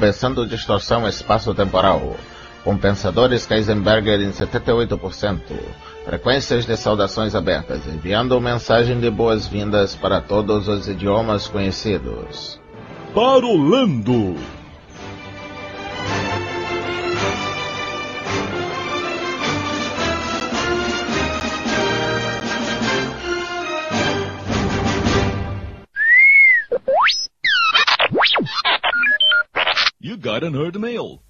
compensando distorção espaço-temporal. Compensadores Kaizenberger em 78%. Frequências de saudações abertas, enviando mensagem de boas-vindas para todos os idiomas conhecidos. Parolando. You got an herd mail.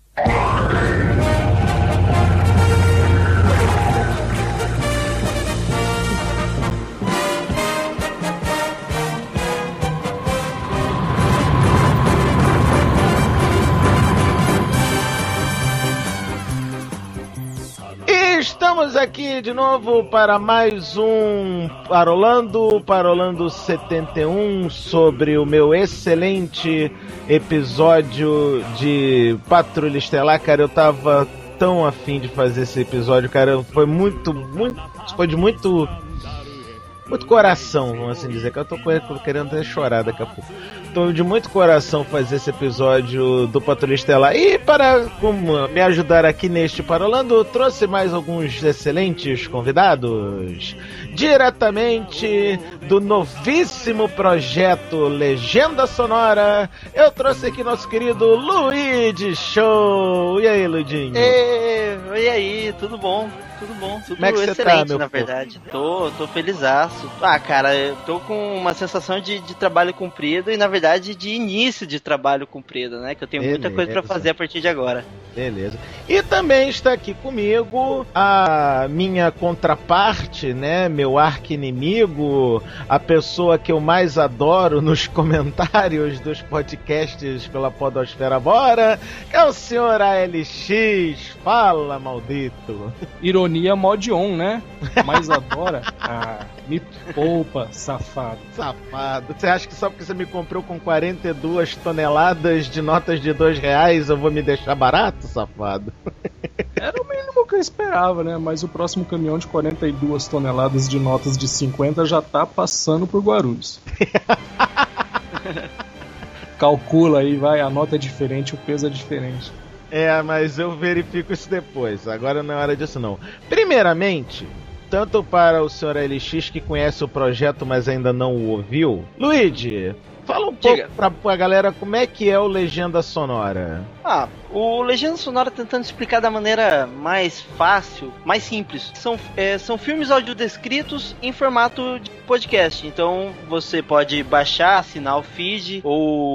Estamos aqui de novo para mais um Parolando 71, sobre o meu excelente episódio de Patrulha Estelar. Cara, eu tava tão afim de fazer esse episódio, cara, foi foi de muito coração, vamos assim dizer, que eu tô querendo até chorar daqui a pouco. Tô de muito coração fazer esse episódio do Patrulha Estelar. E para me ajudar aqui neste Parolando, eu trouxe mais alguns excelentes convidados. Diretamente do novíssimo projeto Legenda Sonora, eu trouxe aqui nosso querido Luigi Show. E aí, Luidinho? E aí, tudo bom? Tudo Como é que excelente, você tá, meu na verdade. Tô felizaço. Cara, eu tô com uma sensação de trabalho cumprido e, na verdade, de início de trabalho cumprido, né? Que eu tenho muita coisa pra fazer a partir de agora. Beleza. E também está aqui comigo a minha contraparte, né? Meu arqui-inimigo, a pessoa que eu mais adoro nos comentários dos podcasts pela Podosfera Bora, que é o senhor ALX. Fala, maldito. Ironia mod on, né? Mas adora. Me poupa, safado. Safado. Você acha que só porque você me comprou com 42 toneladas de notas de R$2 eu vou me deixar barato, safado? Era o mínimo que eu esperava, né? Mas o próximo caminhão de 42 toneladas de notas de 50 já tá passando por Guarulhos. Calcula aí, vai, a nota é diferente, o peso é diferente. Mas eu verifico isso depois. Agora não é hora disso, não. Primeiramente, tanto para o Sr. LX, que conhece o projeto, mas ainda não o ouviu, Luigi, fala um pouco pra galera como é que é o Legenda Sonora. O Legenda Sonora, tentando explicar da maneira mais fácil, mais simples. São filmes audiodescritos em formato de podcast. Então você pode baixar, assinar o feed ou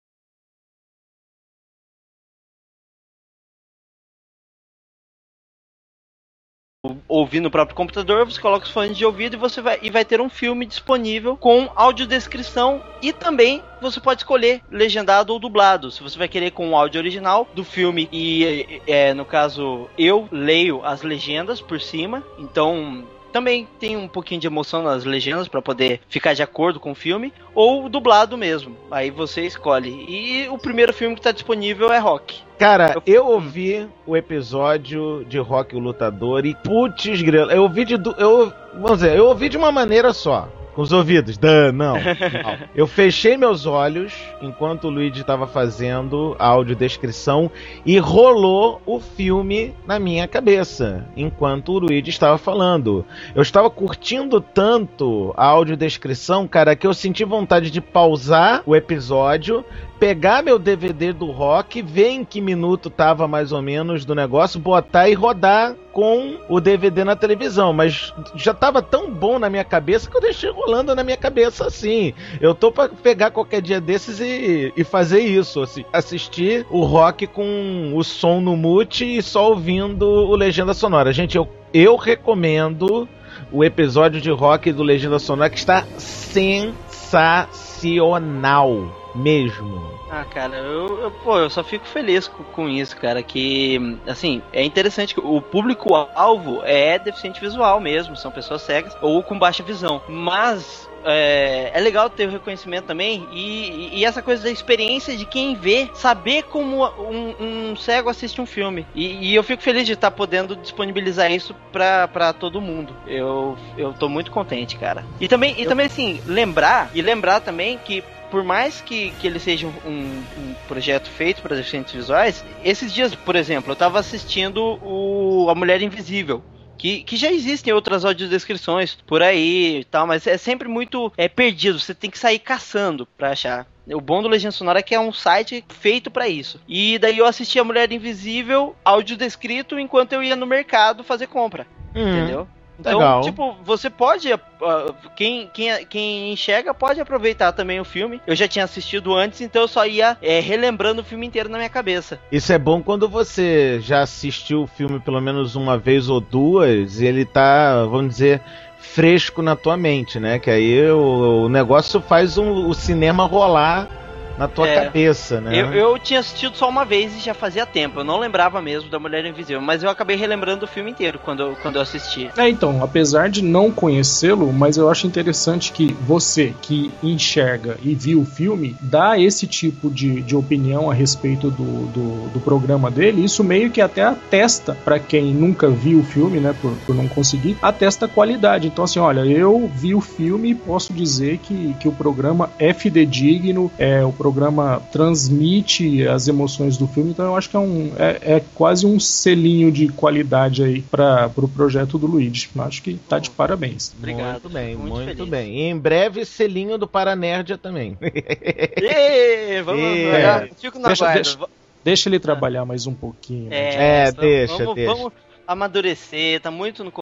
ouvir no próprio computador, você coloca os fones de ouvido e vai ter um filme disponível com audiodescrição, e também você pode escolher legendado ou dublado, se você vai querer com o áudio original do filme, e no caso eu leio as legendas por cima, então também tem um pouquinho de emoção nas legendas para poder ficar de acordo com o filme, ou dublado mesmo, aí você escolhe. E o primeiro filme que está disponível é Rock. Cara, eu ouvi o episódio de Rock o Lutador e putz grilo, eu ouvi de uma maneira só, com os ouvidos, não. Eu fechei meus olhos enquanto o Luigi estava fazendo a audiodescrição e rolou o filme na minha cabeça enquanto o Luigi estava falando. Eu estava curtindo tanto a audiodescrição, cara, que eu senti vontade de pausar o episódio, pegar meu DVD do Rock, ver em que minuto tava mais ou menos do negócio, botar e rodar com o DVD na televisão, mas já tava tão bom na minha cabeça que eu deixei rolando na minha cabeça assim. Eu tô pra pegar qualquer dia desses e fazer isso, assim, assistir o Rock com o som no mute e só ouvindo o Legenda Sonora. Gente, eu recomendo o episódio de Rock do Legenda Sonora, que está sensacional mesmo. Cara, eu só fico feliz com isso, cara, que, assim, é interessante que o público-alvo é deficiente visual mesmo, são pessoas cegas ou com baixa visão, mas é legal ter o reconhecimento também e essa coisa da experiência de quem vê, saber como um cego assiste um filme, e eu fico feliz de estar podendo disponibilizar isso pra todo mundo. Eu tô muito contente, cara. E também assim, lembrar também que por mais que ele seja um projeto feito para deficientes visuais, esses dias, por exemplo, eu tava assistindo A Mulher Invisível. Que já existem outras audiodescrições por aí e tal, mas é sempre muito perdido, você tem que sair caçando pra achar. O bom do Legenda Sonora é que é um site feito pra isso. E daí eu assisti A Mulher Invisível, audiodescrito, enquanto eu ia no mercado fazer compra. Entendeu? Então, legal. tipo, você pode... Quem enxerga pode aproveitar também o filme. Eu já tinha assistido antes, então eu só ia relembrando o filme inteiro na minha cabeça. Isso é bom quando você já assistiu o filme pelo menos uma vez ou duas e ele tá, vamos dizer, fresco na tua mente, né? Que aí o negócio faz o cinema rolar na tua cabeça, né? Eu tinha assistido só uma vez e já fazia tempo. Eu não lembrava mesmo da Mulher Invisível, mas eu acabei relembrando o filme inteiro quando eu assisti. Então, apesar de não conhecê-lo, mas eu acho interessante que você que enxerga e viu o filme, dá esse tipo de opinião a respeito do programa dele. Isso meio que até atesta, pra quem nunca viu o filme, né, por não conseguir, atesta a qualidade. Então, assim, olha, eu vi o filme e posso dizer que o programa é fidedigno, o programa transmite as emoções do filme, então eu acho que é quase um selinho de qualidade aí para o projeto do Luigi. Acho que tá de parabéns. Obrigado. Muito bem, muito feliz. bem. E em breve, selinho do Paranerdia também. Vamos fico na guarda. Deixa ele trabalhar mais um pouquinho. Deixa. Vamos amadurecer, tá muito no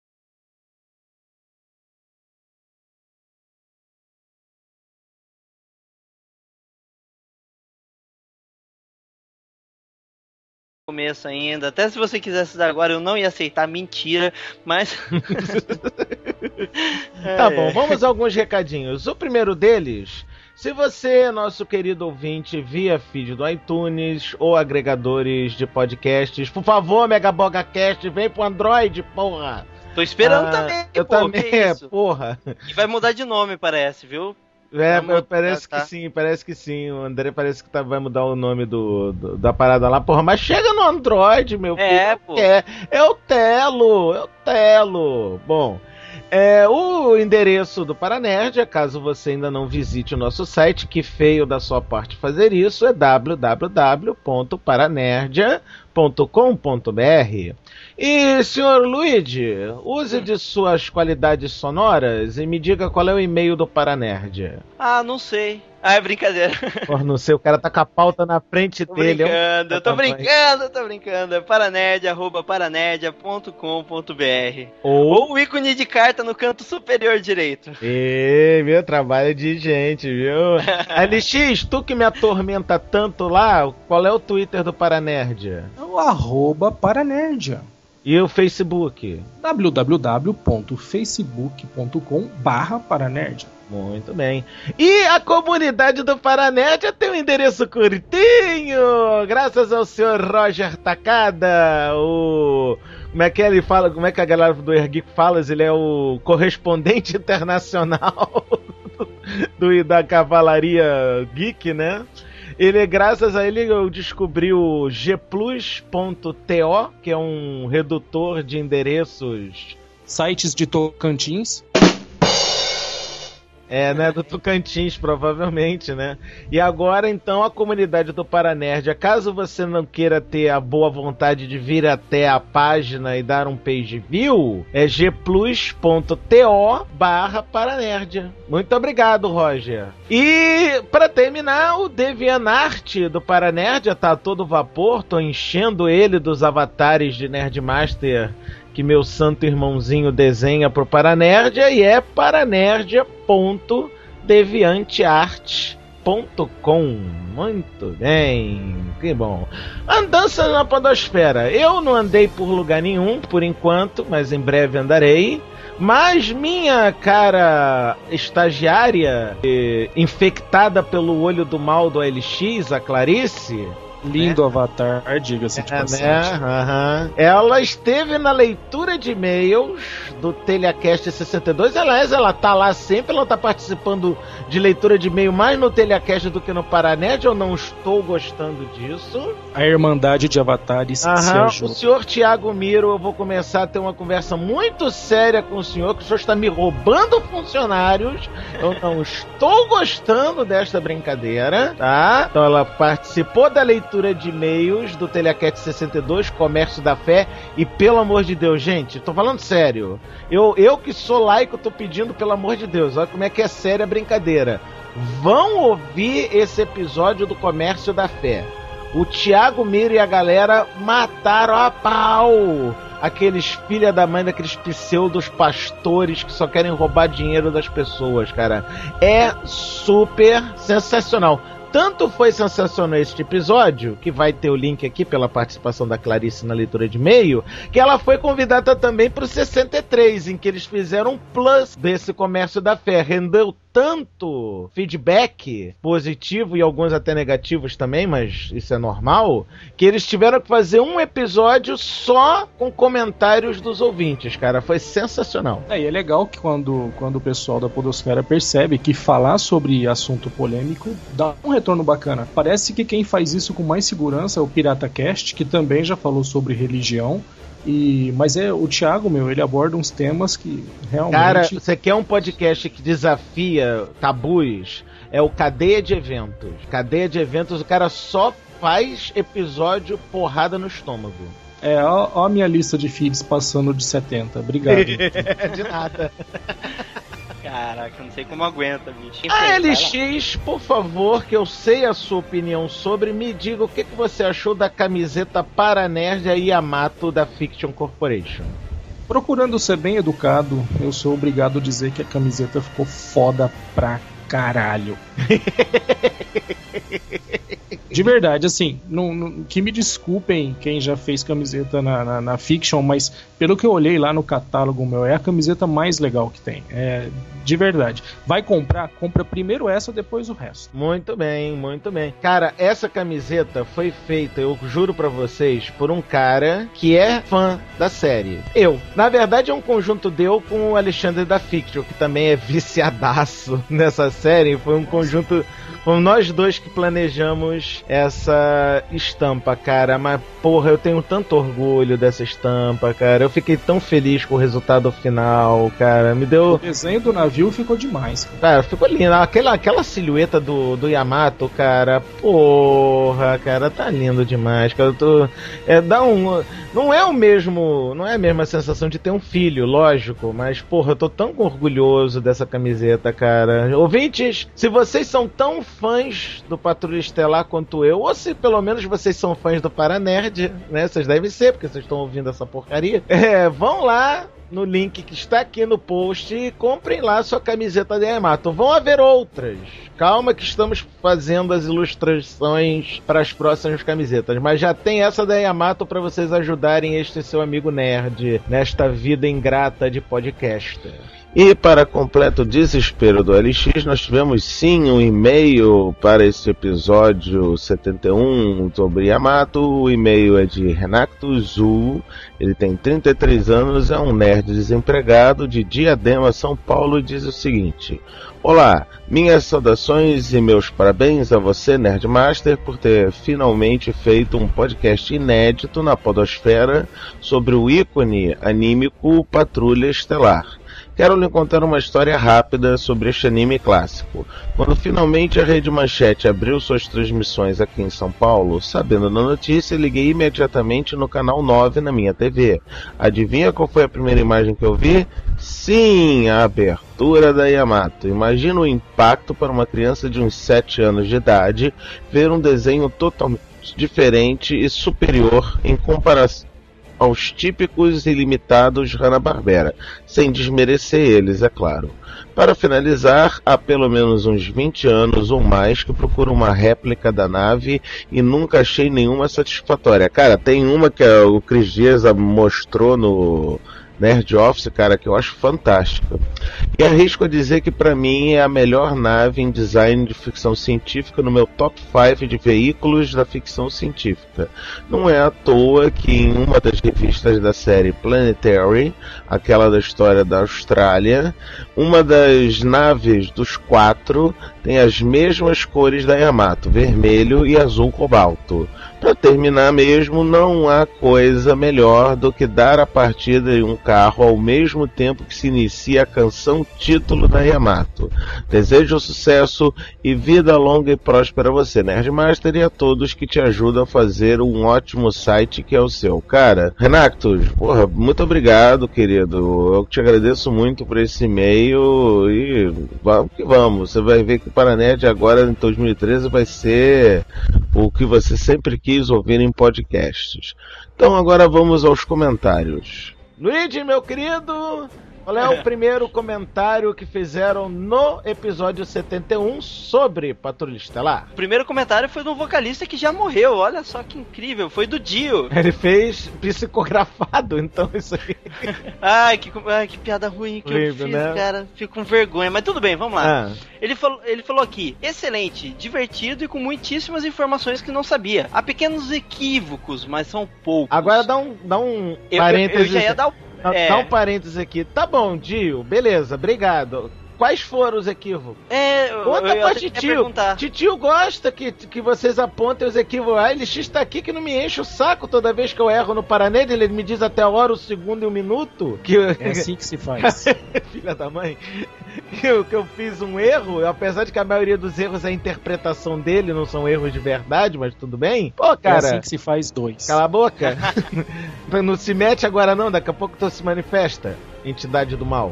começo ainda. Até se você quisesse dar agora, eu não ia aceitar, mentira, mas... Tá bom, vamos a alguns recadinhos. O primeiro deles... Se você, nosso querido ouvinte, via feed do iTunes ou agregadores de podcasts, por favor, MegabogaCast, vem pro Android, porra! Tô esperando também, eu também, porra! E vai mudar de nome, parece, viu? Parece que sim. O André parece que vai mudar o nome da parada lá, porra. Mas chega no Android, meu filho. Pô. É o Telo. Bom, o endereço do Paranerdia, caso você ainda não visite o nosso site, que feio da sua parte fazer isso, é www.paranerdia.com.br. E, senhor Luigi, use de suas qualidades sonoras e me diga qual é o e-mail do Paranerdia. Ah, não sei. Ah, é brincadeira. Porra, não sei, o cara tá com a pauta na frente dele. Tô brincando. É paranerdia@paranerdia.com.br. Ou o ícone de carta no canto superior direito. Meu trabalho de gente, viu? LX, tu que me atormenta tanto lá, qual é o Twitter do Paranerdia? É o @Paranerdia. E o Facebook? www.facebook.com/Paranerdia. Muito bem. E a comunidade do Paranerdia tem um endereço curtinho, graças ao senhor Roger Takada, como é que ele fala, como é que a galera do Ergeek fala, ele é o correspondente internacional da Cavalaria Geek, né? Graças a ele eu descobri o gplus.to, que é um redutor de endereços. Sites de Tocantins. Né, do Tocantins, provavelmente, né? E agora, então, a comunidade do Paranerdia, caso você não queira ter a boa vontade de vir até a página e dar um page view, é gplus.to/Paranerdia. Muito obrigado, Roger. E, para terminar, o DeviantArt do Paranerdia tá a todo vapor, tô enchendo ele dos avatares de Nerdmaster que meu santo irmãozinho desenha pro Paranerdia, e é paranerdia.deviantart.com. Muito bem, que bom. Andança na podosfera. Eu não andei por lugar nenhum, por enquanto, mas em breve andarei. Mas minha cara estagiária, infectada pelo olho do mal do LX, a Clarice, Lindo Avatar, diga-se de passagem. Ela esteve na leitura de e-mails do Telecast 62. Aliás, ela tá lá sempre, ela tá participando de leitura de e-mail mais no Telecast do que no Paranerd. Eu não estou gostando disso. A Irmandade de Avatares se ajuda. O senhor Thiago Miro, eu vou começar a ter uma conversa muito séria com o senhor, que o senhor está me roubando funcionários. Eu não estou gostando desta brincadeira, tá? Então ela participou da leitura de e-mails do Telecast 62, Comércio da Fé, e pelo amor de Deus, gente, tô falando sério, eu que sou laico tô pedindo, pelo amor de Deus, olha como é que é séria a brincadeira. Vão ouvir esse episódio do Comércio da Fé. O Thiago Miro e a galera mataram a pau aqueles filha da mãe daqueles pseudos pastores que só querem roubar dinheiro das pessoas, cara. É super sensacional. Tanto foi sensacional este episódio, que vai ter o link aqui pela participação da Clarice na leitura de e-mail, que ela foi convidada também para o 63, em que eles fizeram um plus desse Comércio da Fé. Rendeu tanto feedback positivo e alguns até negativos também, mas isso é normal, que eles tiveram que fazer um episódio só com comentários dos ouvintes, cara. Foi sensacional. E é legal que quando o pessoal da podosfera percebe que falar sobre assunto polêmico dá um retorno bacana. Parece que quem faz isso com mais segurança é o PirataCast, que também já falou sobre religião. Mas o Thiago, ele aborda uns temas que realmente... Cara, você quer um podcast que desafia tabus? É o Cadeia de Eventos. Cadeia de Eventos, o cara só faz episódio porrada no estômago. Ó a minha lista de feeds passando de 70. Obrigado. De nada. Caraca, não sei como aguenta, bicho. A LX, por favor, que eu sei a sua opinião sobre, me diga o que você achou da camiseta Paranerd Yamato da Fiction Corporation. Procurando ser bem educado, eu sou obrigado a dizer que a camiseta ficou foda pra caralho. De verdade, assim, que me desculpem quem já fez camiseta na Fiction, mas pelo que eu olhei lá no catálogo, é a camiseta mais legal que tem. De verdade. Vai comprar? Compra primeiro essa, depois o resto. Muito bem, muito bem. Cara, essa camiseta foi feita, eu juro pra vocês, por um cara que é fã da série. Na verdade, é um conjunto com o Alexandre da Fiction, que também é viciadaço nessa série. Foi um conjunto... Fomos nós dois que planejamos essa estampa, cara. Mas, porra, eu tenho tanto orgulho dessa estampa, cara. Eu fiquei tão feliz com o resultado final, cara. Me deu... O desenho do navio ficou demais, cara. Cara, ficou lindo. Aquela silhueta do Yamato, cara. Porra, cara, tá lindo demais, cara. Não é a mesma sensação de ter um filho, lógico. Mas, porra, eu tô tão orgulhoso dessa camiseta, cara. Ouvintes, se vocês são tão fãs do Patrulha Estelar quanto eu, ou se pelo menos vocês são fãs do Paranerd, né? Vocês devem ser, porque vocês estão ouvindo essa porcaria. Vão lá no link que está aqui no post e comprem lá sua camiseta da Yamato. Vão haver outras. Calma que estamos fazendo as ilustrações para as próximas camisetas, mas já tem essa da Yamato para vocês ajudarem este seu amigo nerd nesta vida ingrata de podcaster. E para completo desespero do LX, nós tivemos sim um e-mail para esse episódio 71 sobre Yamato. O e-mail é de Renato Zul, ele tem 33 anos, é um nerd desempregado de Diadema, São Paulo, e diz o seguinte: olá, minhas saudações e meus parabéns a você, Nerdmaster, por ter finalmente feito um podcast inédito na podosfera sobre o ícone anímico Patrulha Estelar. Quero lhe contar uma história rápida sobre este anime clássico. Quando finalmente a Rede Manchete abriu suas transmissões aqui em São Paulo, sabendo da notícia, liguei imediatamente no canal 9 na minha TV. Adivinha qual foi a primeira imagem que eu vi? Sim, a abertura da Yamato. Imagina o impacto para uma criança de uns 7 anos de idade ver um desenho totalmente diferente e superior em comparação aos típicos e limitados Hanna-Barbera, sem desmerecer eles, é claro. Para finalizar, há pelo menos uns 20 anos ou mais que procuro uma réplica da nave e nunca achei nenhuma satisfatória. Cara, tem uma que o Cris Dias mostrou no Nerd Office, cara, que eu acho fantástica. E arrisco a dizer que pra mim é a melhor nave em design de ficção científica no meu top 5 de veículos da ficção científica. Não é à toa que em uma das revistas da série Planetary, aquela da história da Austrália, uma das naves dos 4 tem as mesmas cores da Yamato, vermelho e azul cobalto. Para terminar mesmo, não há coisa melhor do que dar a partida em um carro ao mesmo tempo que se inicia a canção título da Yamato. Desejo sucesso e vida longa e próspera a você, Nerdmaster, e a todos que te ajudam a fazer um ótimo site que é o seu. Cara, Renactus, porra, muito obrigado, querido. Eu te agradeço muito por esse e-mail e vamos que vamos. Você vai ver que o Paranerd agora em 2013 vai ser o que você sempre quis ouvir em podcasts. Então agora vamos aos comentários. Luigi, meu querido, qual é o primeiro comentário que fizeram no episódio 71 sobre Patrulha Estelar? O primeiro comentário foi de um vocalista que já morreu, olha só que incrível, foi do Dio. Ele fez psicografado, então isso aí. Ai, que piada ruim que eu fiz, né? Cara, fico com vergonha, mas tudo bem, vamos lá. Ele falou aqui, excelente, divertido e com muitíssimas informações que não sabia. Há pequenos equívocos, mas são poucos. Agora dá um parênteses. Eu já ia dar Dá um parênteses aqui. Tá bom, Dio, beleza, obrigado. Quais foram os equívocos? Conta pra Titio. Titio gosta que vocês apontem os equívocos. A LX tá aqui que não me enche o saco toda vez que eu erro no Paranerd. Ele me diz até a hora, o segundo e o minuto. É assim que se faz. Filha da mãe. Que eu fiz um erro, apesar de que a maioria dos erros é a interpretação dele, não são erros de verdade, mas tudo bem. Pô, cara. É assim que se faz 2. Cala a boca. Não se mete agora não, daqui a pouco tu se manifesta, entidade do mal.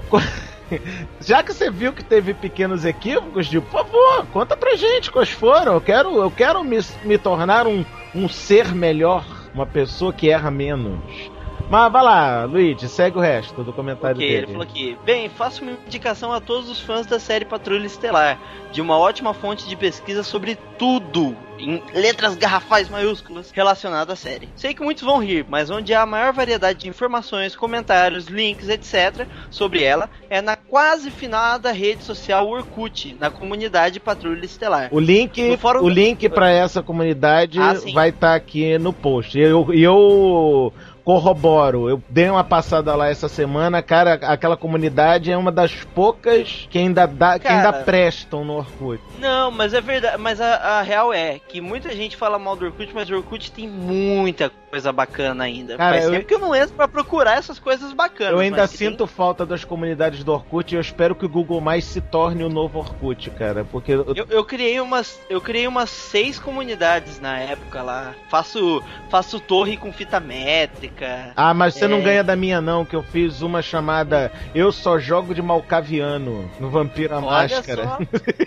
Já que você viu que teve pequenos equívocos, por favor, conta pra gente quais foram. Eu quero me tornar um ser melhor, uma pessoa que erra menos. Mas vai lá, Luigi, segue o resto do comentário dele. Ele falou aqui, bem, faço uma indicação a todos os fãs da série Patrulha Estelar, de uma ótima fonte de pesquisa sobre tudo, em letras garrafais maiúsculas, relacionado à série. Sei que muitos vão rir, mas onde há a maior variedade de informações, comentários, links, etc. sobre ela, é na quase finada rede social Orkut, na comunidade Patrulha Estelar. O link para essa comunidade vai estar aqui no post. Eu corroboro, eu dei uma passada lá essa semana, cara, aquela comunidade é uma das poucas que ainda prestam no Orkut. Não, mas é verdade, mas a real é que muita gente fala mal do Orkut, mas o Orkut tem muita coisa bacana ainda. Cara, faz tempo que eu não entro pra procurar essas coisas bacanas. Eu ainda sinto falta das comunidades do Orkut e eu espero que o Google Mais se torne o novo Orkut, cara, porque... Eu criei umas 6 comunidades na época lá, faço torre com fita métrica. Ah, mas você não ganha da minha não, que eu fiz uma chamada Eu Só Jogo de Malcaviano no Vampiro à Máscara.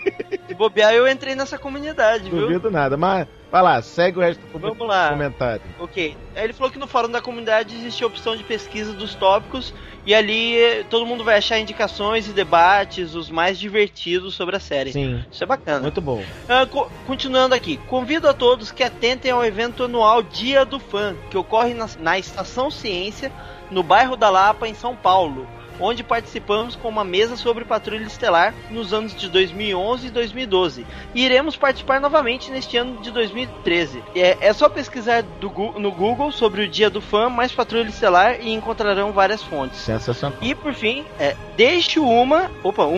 Se bobear, eu entrei nessa comunidade, viu? Duvido nada, mas vai lá, segue o resto do comentário. Ok, aí ele falou que no fórum da comunidade existe a opção de pesquisa dos tópicos e ali todo mundo vai achar indicações e debates, os mais divertidos sobre a série. Sim. Isso é bacana. Muito bom. Continuando aqui, convido a todos que atentem ao evento anual Dia do Fã, que ocorre na Estação Ciência, no bairro da Lapa, em São Paulo, onde participamos com uma mesa sobre Patrulha Estelar nos anos de 2011 e 2012. E iremos participar novamente neste ano de 2013. É só pesquisar no Google sobre o Dia do Fã mais Patrulha Estelar e encontrarão várias fontes. Sensacional. E por fim, deixo uma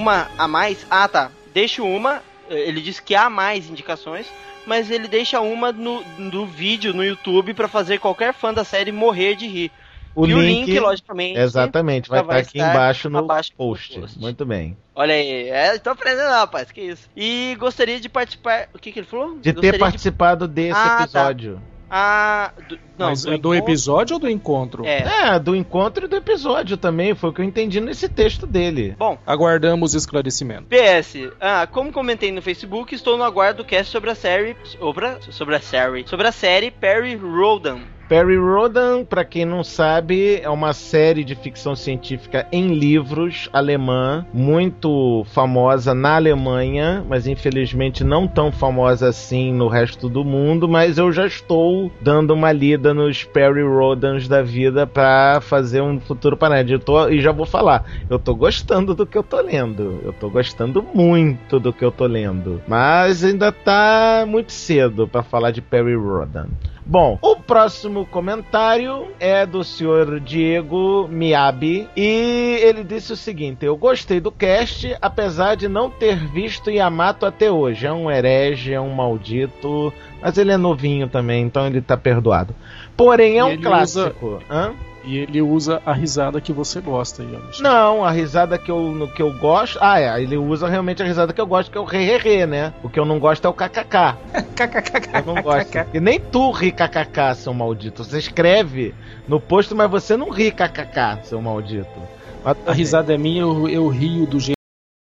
a mais. Ah, tá. Deixo uma. Ele disse que há mais indicações, mas ele deixa uma no vídeo no YouTube para fazer qualquer fã da série morrer de rir. O link, logicamente. Exatamente, vai estar aqui embaixo no post. Muito bem. Olha aí, tô aprendendo, rapaz, que isso. E gostaria de participar. O que ele falou? De ter participado desse episódio. Tá. Mas é do episódio ou do encontro? Do encontro e do episódio também. Foi o que eu entendi nesse texto dele. Bom, aguardamos esclarecimento. PS, como comentei no Facebook, estou no aguardo do cast sobre a série. Sobre a série Perry Rhodan. Perry Rhodan, pra quem não sabe, é uma série de ficção científica em livros alemã, muito famosa na Alemanha, mas infelizmente não tão famosa assim no resto do mundo, mas eu já estou dando uma lida nos Perry Rhodans da vida pra fazer um futuro panédio. E já vou falar, eu tô gostando do que eu tô lendo, eu tô gostando muito do que eu tô lendo, mas ainda tá muito cedo pra falar de Perry Rhodan. Bom, o próximo comentário é do senhor Diego Miyabi e ele disse o seguinte: eu gostei do cast, apesar de não ter visto Yamato até hoje. É um herege, é um maldito, mas ele é novinho também, então ele tá perdoado. Porém, é um clássico. E ele usa a risada que você gosta, Alexandre. Não, a risada que eu gosto... ele usa realmente a risada que eu gosto, que é o re-re-re, né? O que eu não gosto é o kkk. Eu não gosto. E nem tu ri kkk, seu maldito. Você escreve no post, mas você não ri kkk, seu maldito. A risada é minha, eu rio do jeito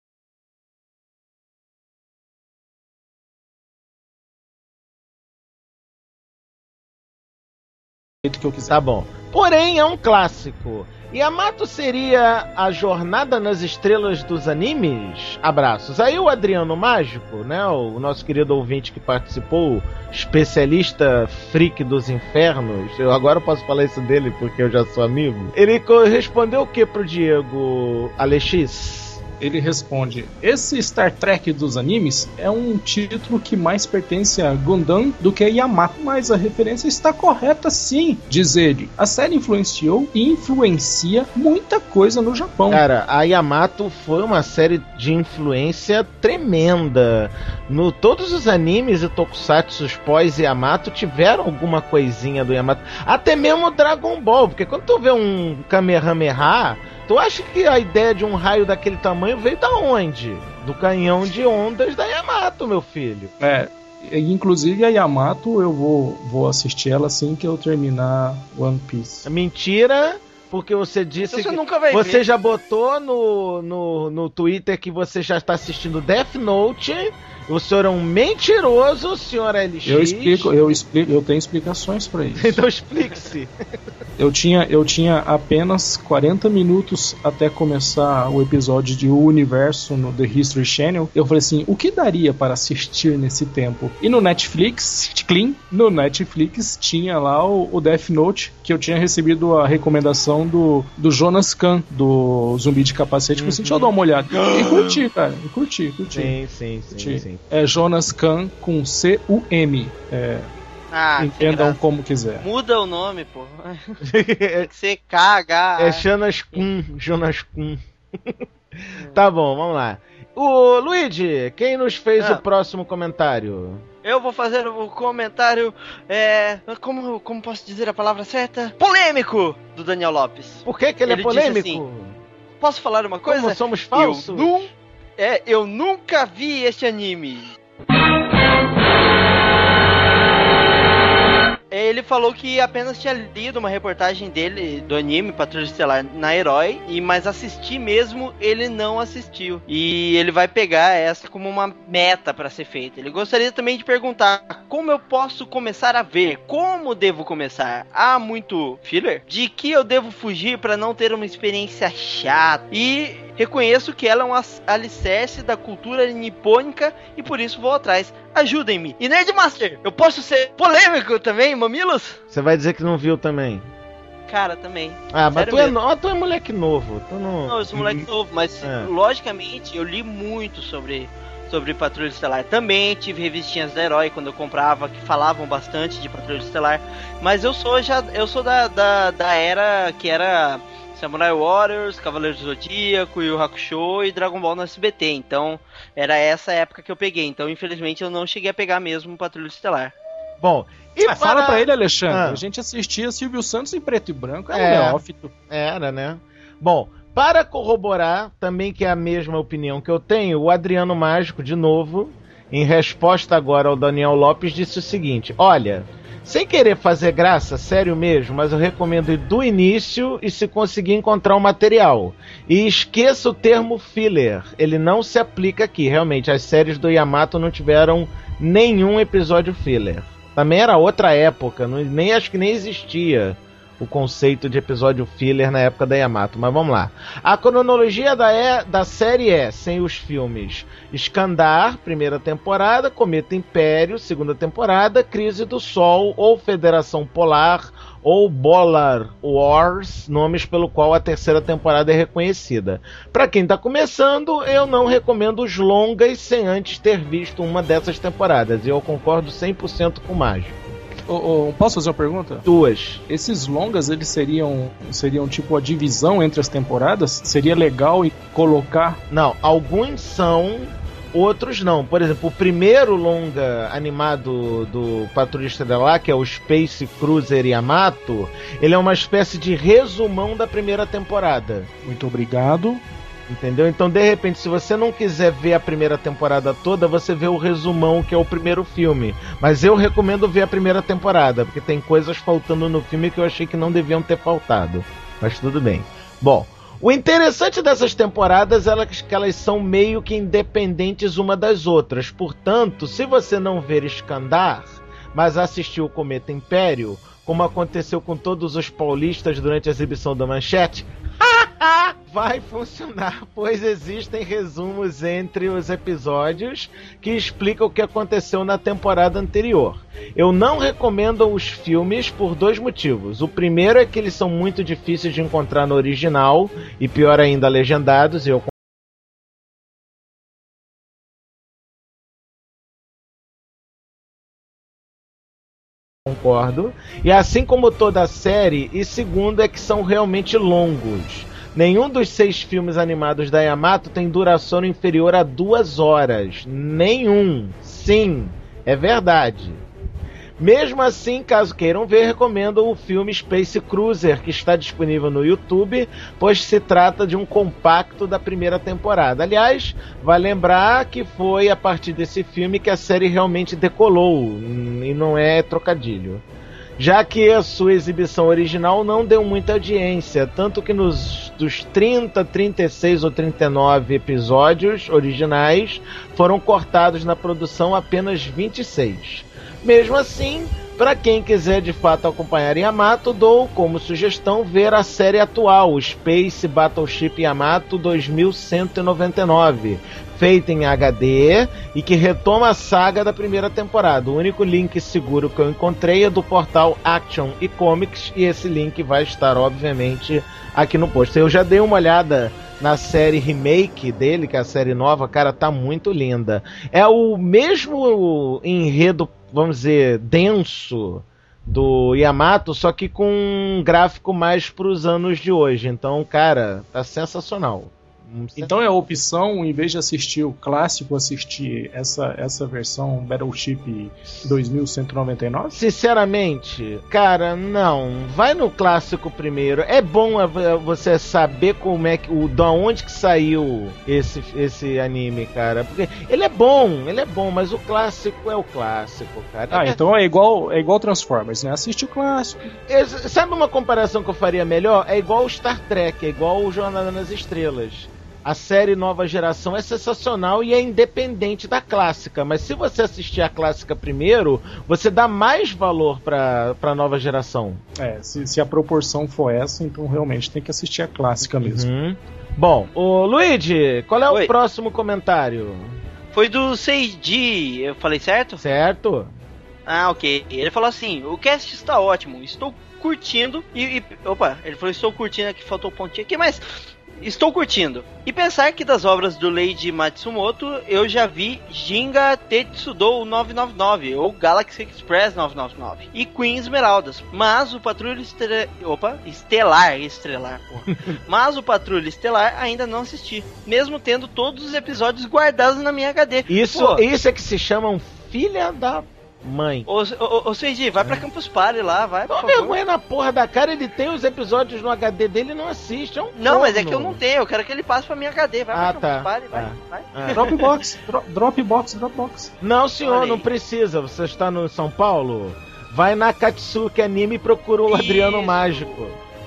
que eu quiser. Tá bom. Porém, é um clássico. Yamato seria a jornada nas estrelas dos animes? Abraços. Aí o Adriano Mágico, né, o nosso querido ouvinte que participou, especialista freak dos infernos, eu agora posso falar isso dele porque eu já sou amigo, ele respondeu o que pro Diego Alexis? Ele responde: esse Star Trek dos animes é um título que mais pertence a Gundam do que a Yamato, mas a referência está correta sim, diz ele. A série influenciou e influencia muita coisa no Japão. Cara, a Yamato foi uma série de influência tremenda. Todos os animes e tokusatsus pós-Yamato tiveram alguma coisinha do Yamato. Até mesmo Dragon Ball, porque quando tu vê um Kamehameha, tu acha que a ideia de um raio daquele tamanho veio da onde? Do canhão de ondas da Yamato, meu filho. Inclusive a Yamato eu vou assistir ela assim que eu terminar One Piece. Mentira, porque você disse você que nunca vai você ver. já botou no Twitter que você já está assistindo Death Note. O senhor é um mentiroso, senhor LX. Eu tenho explicações pra isso. Então explique-se. Eu tinha apenas 40 minutos até começar o episódio de O Universo no The History Channel. Eu falei assim, o que daria para assistir nesse tempo? E no Netflix tinha lá o Death Note, que eu tinha recebido a recomendação do Jonas Kahn, do Zumbi de Capacete. Eu falei assim, deixa eu dar uma olhada. E curti, cara. Curti. Sim. É Jonas Kahn com C-U-M. Entendam como quiser. Muda o nome, pô. Tem que ser KH. É Jonas Kun. Tá bom, vamos lá. O Luigi, quem nos fez o próximo comentário? Eu vou fazer o comentário, como posso dizer a palavra certa? Polêmico, do Daniel Lopes. Por que ele é polêmico? Disse assim, posso falar uma coisa? Como somos falsos? Eu nunca vi este anime. Ele falou que apenas tinha lido uma reportagem dele, do anime Patrulha Estelar na Herói, mas assistir mesmo ele não assistiu. E ele vai pegar essa como uma meta para ser feita. Ele gostaria também de perguntar como eu posso começar a ver, como devo começar? Há muito filler? De que eu devo fugir para não ter uma experiência chata? E reconheço que ela é um alicerce da cultura nipônica e por isso vou atrás. Ajudem-me. E Nerdmaster, eu posso ser polêmico também, mamilos? Você vai dizer que não viu também? Cara, também. Mas tu é moleque novo. Não, eu sou moleque novo, mas logicamente eu li muito sobre Patrulha Estelar. Também tive revistinhas da Herói quando eu comprava, que falavam bastante de Patrulha Estelar. Mas eu sou da era que era Samurai Warriors, Cavaleiros do Zodíaco, Yu Yu Hakusho e Dragon Ball no SBT. Então, era essa época que eu peguei. Então, infelizmente, eu não cheguei a pegar mesmo Patrulha Estelar. Bom, fala pra ele, Alexandre. A gente assistia Silvio Santos em preto e branco. Era neófito. Era, né? Bom, para corroborar, também que é a mesma opinião que eu tenho, o Adriano Mágico, de novo, em resposta agora ao Daniel Lopes, disse o seguinte: olha, sem querer fazer graça, sério mesmo, mas eu recomendo ir do início e se conseguir encontrar um material. E esqueça o termo filler, ele não se aplica aqui. Realmente, as séries do Yamato não tiveram nenhum episódio filler. Também era outra época, nem acho que nem existia o conceito de episódio filler na época da Yamato, mas vamos lá. A cronologia da série é, sem os filmes, Skandar, primeira temporada, Cometa Império, segunda temporada, Crise do Sol, ou Federação Polar, ou Bolar Wars, nomes pelo qual a terceira temporada é reconhecida. Para quem tá começando, eu não recomendo os longas sem antes ter visto uma dessas temporadas, e eu concordo 100% com o Mágico. Posso fazer uma pergunta? Duas. Esses longas, eles seriam tipo a divisão entre as temporadas? Seria legal colocar... Não, alguns são, outros não. Por exemplo, o primeiro longa animado do Patrulha Estelar, que é o Space Cruiser Yamato, ele é uma espécie de resumão da primeira temporada. Muito obrigado. Entendeu? Então, de repente, se você não quiser ver a primeira temporada toda, você vê o resumão, que é o primeiro filme. Mas eu recomendo ver a primeira temporada, porque tem coisas faltando no filme que eu achei que não deviam ter faltado. Mas tudo bem. Bom, o interessante dessas temporadas é que elas são meio que independentes uma das outras. Portanto, se você não ver Skandar, mas assistiu o Cometa Império, como aconteceu com todos os paulistas durante a exibição da Manchete, vai funcionar, pois existem resumos entre os episódios que explicam o que aconteceu na temporada anterior. Eu não recomendo os filmes por dois motivos. O primeiro é que eles são muito difíceis de encontrar no original, e pior ainda, legendados, e eu concordo. E assim como toda a série, e segundo é que são realmente longos. Nenhum dos 6 filmes animados da Yamato tem duração inferior a 2 horas. Nenhum. Sim, é verdade. Mesmo assim, caso queiram ver, recomendo o filme Space Cruiser, que está disponível no YouTube, pois se trata de um compacto da primeira temporada. Aliás, vai lembrar que foi a partir desse filme que a série realmente decolou, e não é trocadilho. Já que a sua exibição original não deu muita audiência, tanto que dos 30, 36 ou 39 episódios originais, foram cortados na produção apenas 26. Mesmo assim, para quem quiser de fato acompanhar Yamato, dou como sugestão ver a série atual, Space Battleship Yamato 2199, feita em HD e que retoma a saga da primeira temporada. O único link seguro que eu encontrei é do portal Action e Comics, e esse link vai estar, obviamente, aqui no post. Eu já dei uma olhada na série remake dele, que é a série nova, cara, tá muito linda. É o mesmo enredo, vamos dizer, denso do Yamato, só que com um gráfico mais pros anos de hoje. Então, cara, tá sensacional. Então é a opção, em vez de assistir o clássico, assistir essa versão Battleship 2199? Sinceramente, cara, não. Vai no clássico primeiro. É bom você saber como é que, da onde que saiu esse anime, cara. Porque ele é bom, mas o clássico é o clássico, cara. Então é igual Transformers, né? Assiste o clássico. Sabe uma comparação que eu faria melhor? É igual o Star Trek, é igual o Jornada nas Estrelas. A série Nova Geração é sensacional e é independente da clássica, mas se você assistir a clássica primeiro, você dá mais valor pra Nova Geração. Se a proporção for essa, então realmente tem que assistir a clássica mesmo. Bom, o Luigi, qual é o próximo comentário? Foi do Seiji, eu falei certo? Certo. Ah, ok. Ele falou assim, o cast está ótimo, estou curtindo Opa, ele falou estou curtindo, aqui faltou um pontinho aqui, mas... Estou curtindo. E pensar que das obras do Leiji Matsumoto, eu já vi Ginga Tetsudou 999, ou Galaxy Express 999, e Queen Esmeraldas. Mas o Patrulha Estelar. Mas o Patrulha Estelar ainda não assisti, mesmo tendo todos os episódios guardados na minha HD. Isso é que se chama um filha da... mãe. Ô Seiji, vai pra Campus Party lá, vai. Não vergonha na porra da cara, ele tem os episódios no HD dele e não assiste. Não, mas é que eu não tenho, eu quero que ele passe pra minha HD. Vai pra Campus Party, vai. Dropbox. Não, senhor, não precisa. Você está no São Paulo? Vai na Katsuki Anime e procura o Adriano Mágico.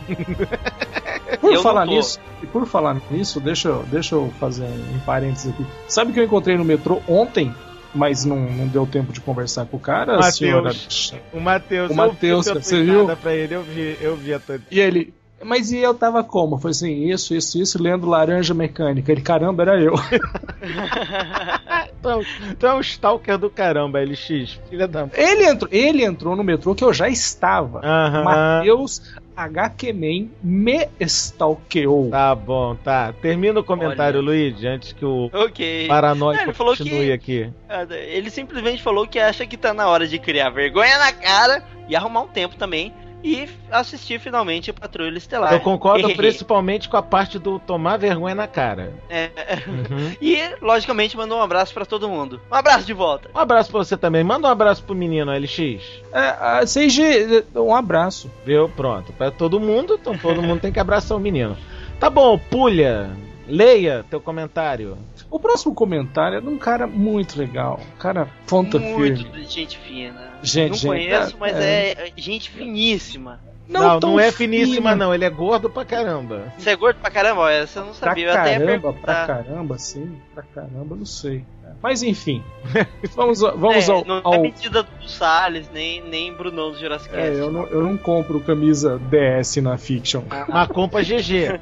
Por falar nisso, deixa eu fazer um parênteses aqui. Sabe o que eu encontrei no metrô ontem? mas não deu tempo de conversar com o cara, Mateus. senhora. O Matheus, você viu? Pra ele, eu vi a tua... E ele, mas e eu tava como? Foi assim, isso, lendo Laranja Mecânica. Ele, caramba, era eu. Tu é um stalker do caramba, LX, filha da... Ele entrou no metrô que eu já estava. Matheus HQ-Man me stalkeou. Tá bom, tá. Termina o comentário, Olha. Luigi, antes que o Ok. paranoico Ele falou continue que- aqui. Ele simplesmente falou que acha que tá na hora de criar vergonha na cara e arrumar um tempo também e assistir finalmente a Patrulha Estelar. Eu concordo principalmente com a parte do tomar vergonha na cara. Uhum. E, logicamente, mandou um abraço pra todo mundo. Um abraço de volta. Um abraço pra você também. Manda um abraço pro menino, LX. Um abraço. Viu? Pronto. Pra todo mundo, então todo mundo tem que abraçar o menino. Tá bom, Pulha. Leia teu comentário. O próximo comentário é de um cara muito legal. Um cara ponta Muito firme. de gente fina. Não Conheço, mas é gente finíssima. Não tão é finíssima, fina. não. Ele é gordo pra caramba. Você é gordo pra caramba? Essa eu não sabia. Eu até ia perguntar. Caramba, sim. Pra caramba, não sei. Mas enfim. Vamos ao... Não é medida do Salles, nem Brunão do Jurassic Cast. Eu não compro camisa DS na Fiction. Macompa GG.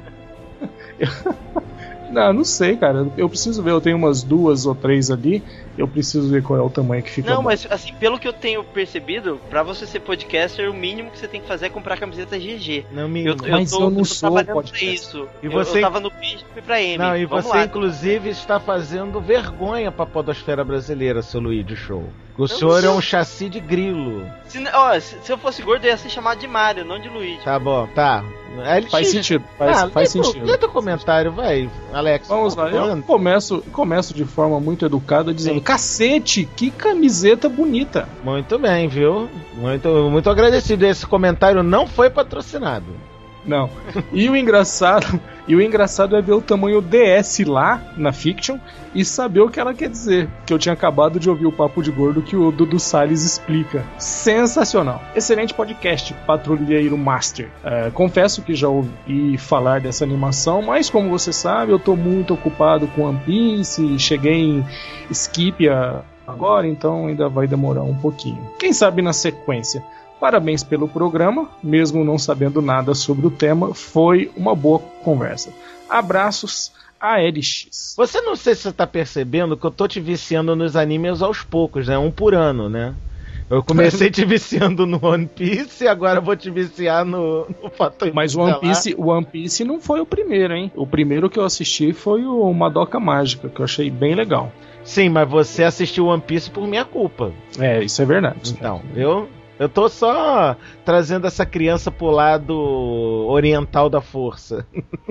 Não sei, cara. Eu preciso ver. Eu tenho umas 2 ou 3 ali. Eu preciso ver qual é o tamanho que fica. Não, bom. mas assim, pelo que eu tenho percebido, pra você ser podcaster, o mínimo que você tem que fazer é comprar camiseta GG. Não me Mas eu não sou trabalhando pra podcaster. isso. E você- eu tava no pitch e fui pra M. Não, e Vamos você lá. inclusive está fazendo vergonha pra podosfera brasileira, seu Luigi Show. O Eu senhor não é sou. um chassi de grilo. Se eu fosse gordo, eu ia ser chamado de Mario, não de Luigi. Tá bom, tá. Faz sentido. Faz sentido. Lê teu comentário, vai, Alex. Vamos lá, eu Falando. começo de forma muito educada dizendo: cacete, que camiseta bonita. Muito bem, viu? Muito agradecido. Esse comentário não foi patrocinado. Não. E o engraçado é ver o tamanho DS lá na Fiction e saber o que ela quer dizer. Que eu tinha acabado de ouvir o Papo de Gordo que o Dudu Salles explica. Sensacional. Excelente podcast, Patrulheiro Master. Confesso que já ouvi falar dessa animação, mas como você sabe, eu tô muito ocupado com One Piece, cheguei em Skipia agora, então ainda vai demorar um pouquinho. Quem sabe na sequência. Parabéns pelo programa, mesmo não sabendo nada sobre o tema, foi uma boa conversa. Abraços a LX. Você não sei se você tá percebendo que eu tô te viciando nos animes aos poucos, né? Um por ano, né? Eu comecei te viciando no One Piece e agora vou te viciar no Fator. Mas o One Piece não foi o primeiro, hein? O primeiro que eu assisti foi o Madoka Mágica, que eu achei bem legal. Sim, mas você assistiu One Piece por minha culpa. Isso é verdade. Então, eu tô só trazendo essa criança pro lado oriental da força.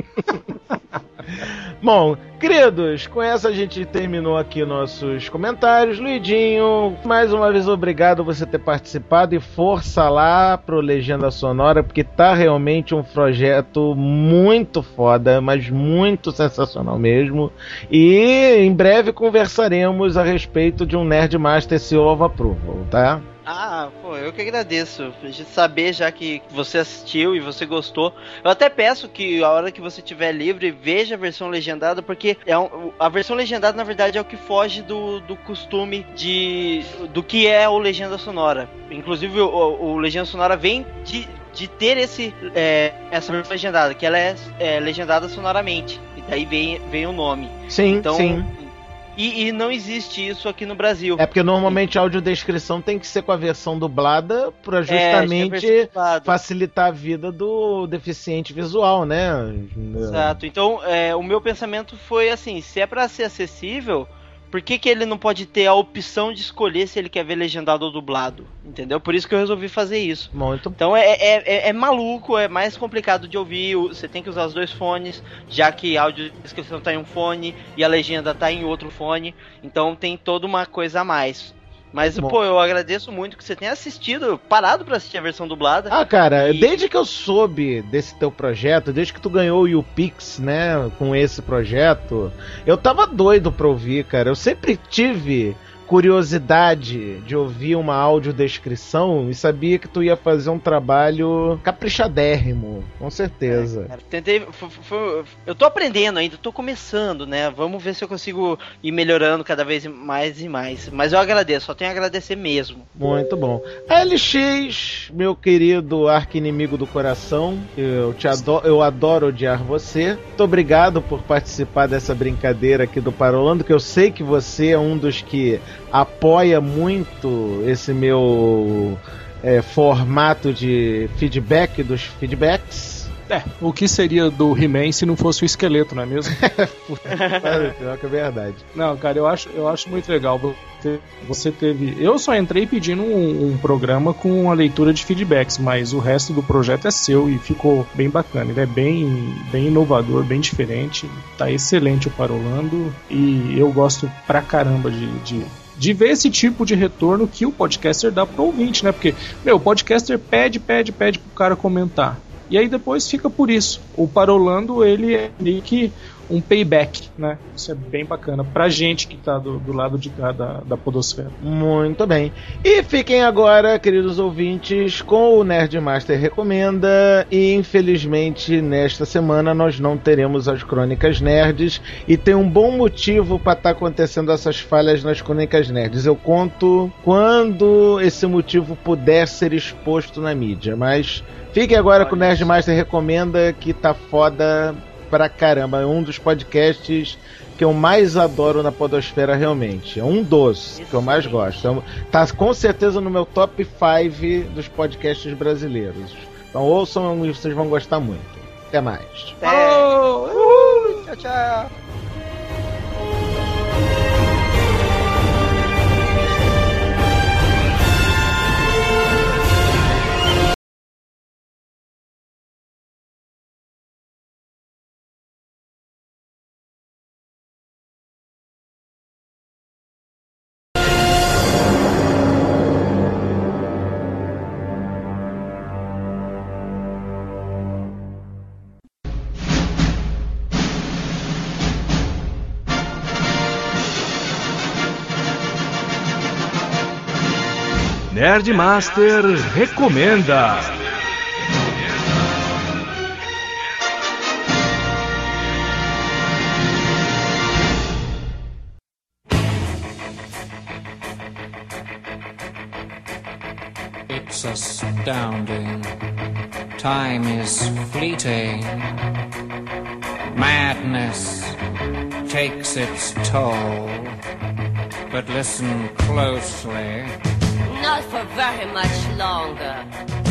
Bom, queridos, com essa a gente terminou aqui nossos comentários. Luidinho, mais uma vez obrigado por você ter participado e força lá pro Legenda Sonora, porque tá realmente um projeto muito foda, mas muito sensacional mesmo. E em breve conversaremos a respeito de um Nerdmaster Seal of Approval, tá? Eu que agradeço de saber já que você assistiu e você gostou. Eu até peço que a hora que você estiver livre, veja a versão legendada, porque a versão legendada na verdade é o que foge do costume do que é o Legenda Sonora. Inclusive o Legenda Sonora vem de ter essa versão legendada, que ela é legendada sonoramente, e daí vem o nome. Sim, então, sim. E não existe isso aqui no Brasil. É porque normalmente a audiodescrição tem que ser com a versão dublada para justamente facilitar a vida do deficiente visual, né? Exato. Então, o meu pensamento foi assim, se é para ser acessível, por que ele não pode ter a opção de escolher se ele quer ver legendado ou dublado? Entendeu? Por isso que eu resolvi fazer isso. Muito. Então é maluco, é mais complicado de ouvir. Você tem que usar os 2 fones, já que a audiodescrição tá em um fone e a legenda tá em outro fone. Então tem toda uma coisa a mais. Mas, eu agradeço muito que você tenha parado pra assistir a versão dublada. Cara, desde que eu soube desse teu projeto, desde que tu ganhou o YouPix, né, com esse projeto, eu tava doido pra ouvir, cara. Eu sempre tive curiosidade de ouvir uma audiodescrição e sabia que tu ia fazer um trabalho caprichadérrimo mesmo, com certeza. Cara, tentei. Eu tô aprendendo ainda, tô começando, né? Vamos ver se eu consigo ir melhorando cada vez mais e mais. Mas eu agradeço, só tenho a agradecer mesmo. Muito bom. LX, meu querido arqui-inimigo do coração, eu adoro odiar você. Muito obrigado por participar dessa brincadeira aqui do Parolando, que eu sei que você é um dos que apoia muito esse meu formato de feedback dos feedbacks. O que seria do He-Man se não fosse o esqueleto, não é mesmo? Pior que é verdade. Não, cara, eu acho muito legal. Você teve... Eu só entrei pedindo um programa com uma leitura de feedbacks, mas o resto do projeto é seu e ficou bem bacana. Ele é bem inovador, bem diferente. Tá excelente o Parolando e eu gosto pra caramba de ver esse tipo de retorno que o podcaster dá pro ouvinte, né? Porque, o podcaster pede pro cara comentar. E aí depois fica por isso. O Parolando, ele é meio que um payback, né? Isso é bem bacana pra gente que tá do lado de cá da podosfera. Muito bem. E fiquem agora, queridos ouvintes, com o Nerdmaster Recomenda. E infelizmente nesta semana nós não teremos as Crônicas Nerds. E tem um bom motivo para estar acontecendo essas falhas nas Crônicas Nerds. Eu conto quando esse motivo puder ser exposto na mídia. Mas fiquem agora com o Nerdmaster Recomenda, que tá foda pra caramba. É um dos podcasts que eu mais adoro na podosfera, realmente. É um dos que eu mais gosto. Então, tá com certeza no meu top 5 dos podcasts brasileiros. Então ouçam e vocês vão gostar muito. Até mais. Tchau, tchau. Nerdmaster Recomenda. It's astounding. Time is fleeting. Madness takes its toll. But listen closely. Not for very much longer.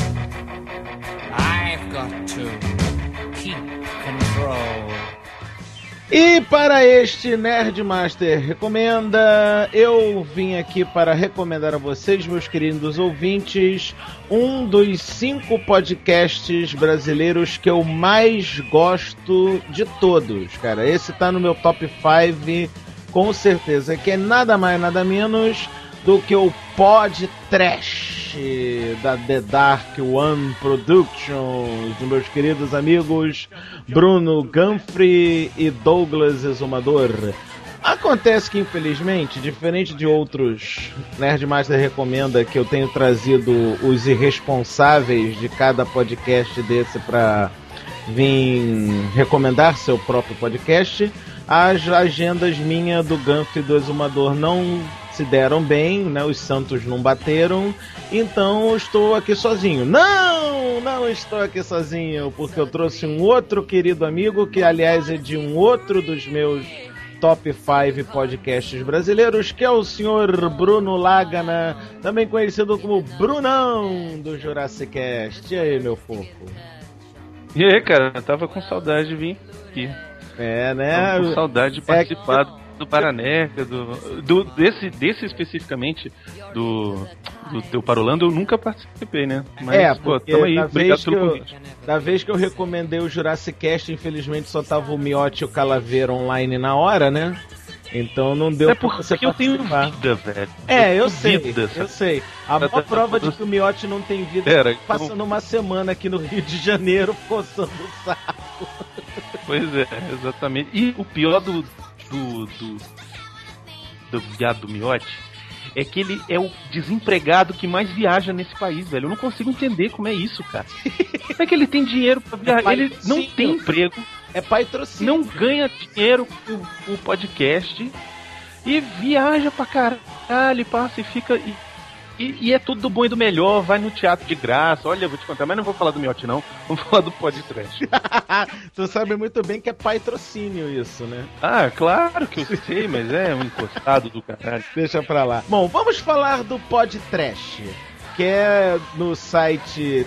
I've got to keep control. E para este Nerdmaster Recomenda, eu vim aqui para recomendar a vocês, meus queridos ouvintes, um dos 5 podcasts brasileiros que eu mais gosto de todos, cara. Esse tá no meu top 5, com certeza, que é nada mais, nada menos do que o Pod Trash da The Dark One Productions, dos meus queridos amigos Bruno Ganfrey e Douglas Exumador. Acontece que, infelizmente, diferente de outros Nerdmaster Recomenda, que eu tenho trazido os irresponsáveis de cada podcast desse para vir recomendar seu próprio podcast, as agendas minha do Ganfrey e do Exumador não se deram bem, né? Os santos não bateram, então eu estou aqui sozinho. Não estou aqui sozinho, porque eu trouxe um outro querido amigo, que aliás é de um outro dos meus top 5 podcasts brasileiros, que é o senhor Bruno Lagana, também conhecido como Brunão do Jurassic Cast. E aí, meu fofo? E aí, cara, eu tava com saudade de vir aqui. É, né? Tava com saudade de participar do Paranerga, desse especificamente, do teu Parolando, eu nunca participei, né? Mas, pô, tamo aí, obrigado pelo convite. Da vez que eu recomendei o Jurassic Cast, infelizmente só tava o Miotti e o Calaveira online na hora, né? Então não deu pra você participar. Eu tenho vida, velho. Eu sei. A maior prova de que o Miotti não tem vida é passando uma semana aqui no Rio de Janeiro coçando o saco. Pois é, exatamente. E o pior do viado do Miotti é que ele é o desempregado que mais viaja nesse país, velho. Eu não consigo entender como é isso, cara. Como é que ele tem dinheiro pra viajar? Ele não tem emprego. É patrocínio. Não ganha dinheiro com o podcast e viaja pra caralho, passa e fica... E é tudo do bom e do melhor, vai no teatro de graça. Olha, eu vou te contar, mas não vou falar do Miotti, não. Vamos falar do podcast. Tu sabe muito bem que é patrocínio isso, né? Ah, claro que eu sei, mas é um encostado do caralho. Deixa pra lá. Bom, vamos falar do podcast, que é no site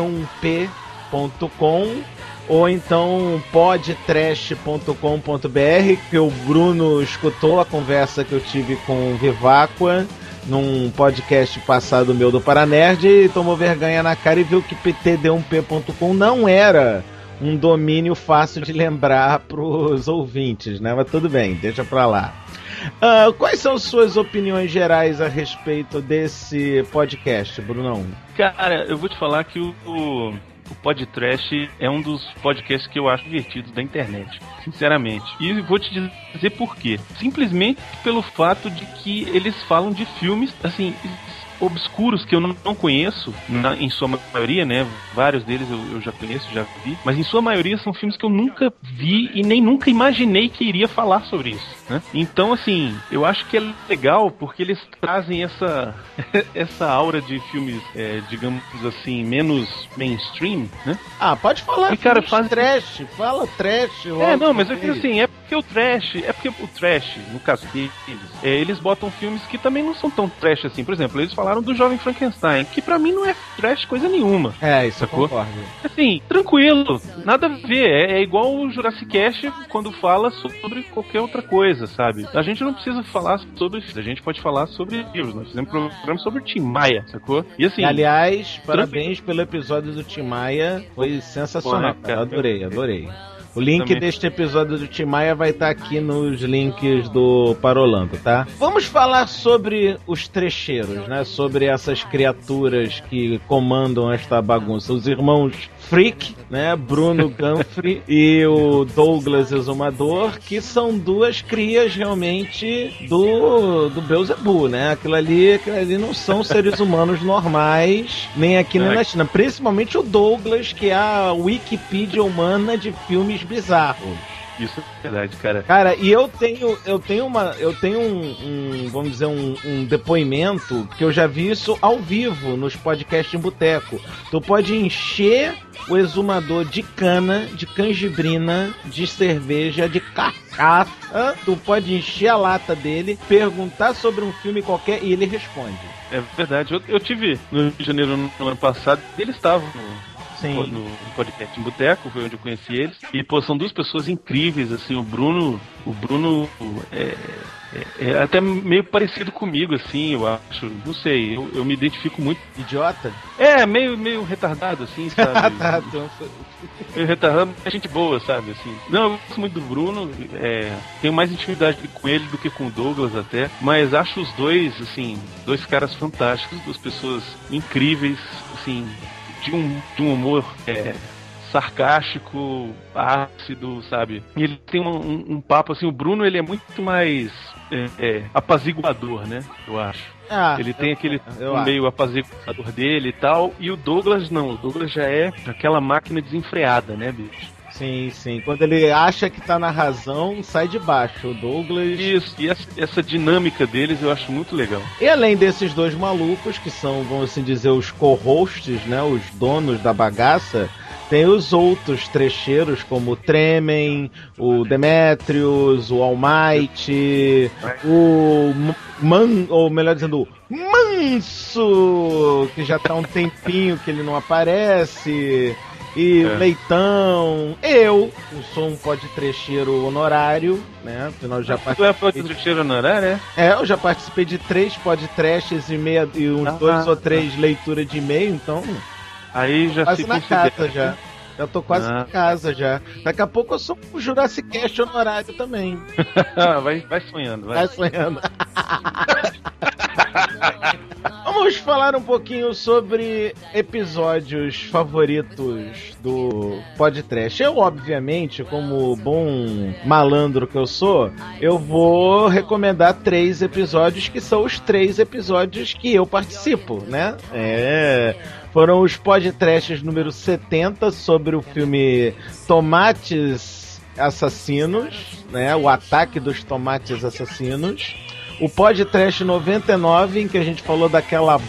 td1p.com ou então podtrash.com.br, que o Bruno escutou a conversa que eu tive com o Viváqua num podcast passado meu do Paranerd e tomou vergonha na cara e viu que td1p.com não era um domínio fácil de lembrar pros ouvintes, né? Mas tudo bem, deixa pra lá. Quais são suas opiniões gerais a respeito desse podcast, Brunão? Cara, eu vou te falar que o Podtrash é um dos podcasts que eu acho divertidos da internet, sinceramente. E vou te dizer por quê. Simplesmente pelo fato de que eles falam de filmes, assim, obscuros que eu não conheço, em sua maioria, né? Vários deles eu já conheço, já vi, mas em sua maioria são filmes que eu nunca vi e nem nunca imaginei que iria falar sobre isso, né? Então, assim, eu acho que é legal porque eles trazem essa aura de filmes, digamos assim, menos mainstream, né? Ah, pode falar, e, cara, faz trash, fala trash. Não, mas eu digo assim, é porque o trash, no caso deles, eles botam filmes que também não são tão trash assim. Por exemplo, eles falaram do Jovem Frankenstein, que pra mim não é trash coisa nenhuma. Isso sacou? Eu concordo. Assim, tranquilo, nada a ver. É igual o Jurassic Cast quando fala sobre qualquer outra coisa, sabe? A gente não precisa falar sobre isso, a gente pode falar sobre livros. Nós fizemos um programa sobre o Tim Maia, sacou? E assim... Aliás, parabéns pelo episódio do Tim Maia, foi sensacional, cara. Adorei. O link deste episódio do Tim Maia vai estar aqui nos links do Parolando, tá? Vamos falar sobre os trecheiros, né? Sobre essas criaturas que comandam esta bagunça. Os irmãos Freak, né? Bruno Ganfrey e o Douglas Exumador, que são duas crias realmente do Beelzebub, né? Aquilo ali não são seres humanos normais, nem aqui nem na China. Principalmente o Douglas, que é a Wikipedia humana de filmes bizarros. Isso é verdade, cara. Cara, e eu tenho vamos dizer, um depoimento que eu já vi isso ao vivo nos podcasts em boteco. Tu pode encher o exumador de cana, de canjibrina, de cerveja, de cachaça. Tu pode encher a lata dele, perguntar sobre um filme qualquer e ele responde. É verdade. Eu tive no Rio de Janeiro no ano passado, eles estavam no podcast em boteco, foi onde eu conheci eles. E, pô, são duas pessoas incríveis, assim, o Bruno é até meio parecido comigo, assim, eu acho. Não sei, eu me identifico muito. Idiota? Meio retardado, assim, sabe? Meio retardado, mas gente boa, sabe, assim. Não, eu gosto muito do Bruno, tenho mais intimidade com ele do que com o Douglas até, mas acho os dois, assim, dois caras fantásticos, duas pessoas incríveis, assim, de um humor sarcástico, ácido, sabe? E ele tem um papo assim, o Bruno ele é muito mais apaziguador, né? Eu acho. Ele tem aquele meio apaziguador dele e tal, e o Douglas não, o Douglas já é aquela máquina desenfreada, né, bicho? Sim. Quando ele acha que tá na razão, sai de baixo. O Douglas... Isso, e essa dinâmica deles eu acho muito legal. E além desses dois malucos, que são, vamos assim dizer, os co-hosts, né, os donos da bagaça, tem os outros trecheiros, como o Tremen, o Demetrius, o Almighty, ou melhor dizendo, o Manso, que já tá há um tempinho que ele não aparece... E Leitão, eu sou um podtrecheiro honorário, né? Afinal, já Tu é podtrecheiro honorário, eu já participei de 3 podtrashes e uns 2 ou 3 leituras de e-mail, então. Aí já quase se na casa já. Já tô quase na casa já. Daqui a pouco eu sou um Jurassic Cast honorário também. vai sonhando, vai. Vai sonhando. Vamos falar um pouquinho sobre episódios favoritos do podcast. Eu, obviamente, como bom malandro que eu sou, eu vou recomendar 3 episódios que são os 3 episódios que eu participo, né? Foram os podcasts número 70 sobre o filme Tomates Assassinos, né? O Ataque dos Tomates Assassinos. O podcast 99, em que a gente falou daquela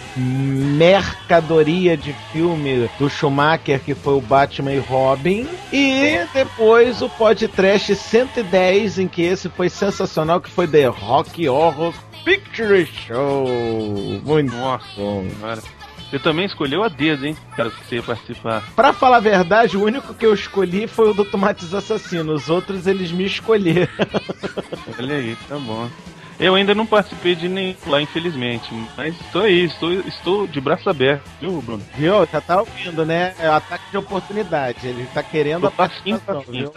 mercadoria de filme do Schumacher, que foi o Batman e Robin. E depois o podcast 110, em que esse foi sensacional, que foi The Rocky Horror Picture Show. Muito bom. Cara. Você também escolheu a dedo, hein, cara, que você ia participar. Pra falar a verdade, o único que eu escolhi foi o do Tomates Assassinos. Os outros, eles me escolheram. Olha aí, tá bom. Eu ainda não participei de nenhum lá, infelizmente. Mas estou aí, estou de braço aberto, viu, Bruno? Viu? Já tá ouvindo, né? É o ataque de oportunidade. Ele tá querendo a participação, viu?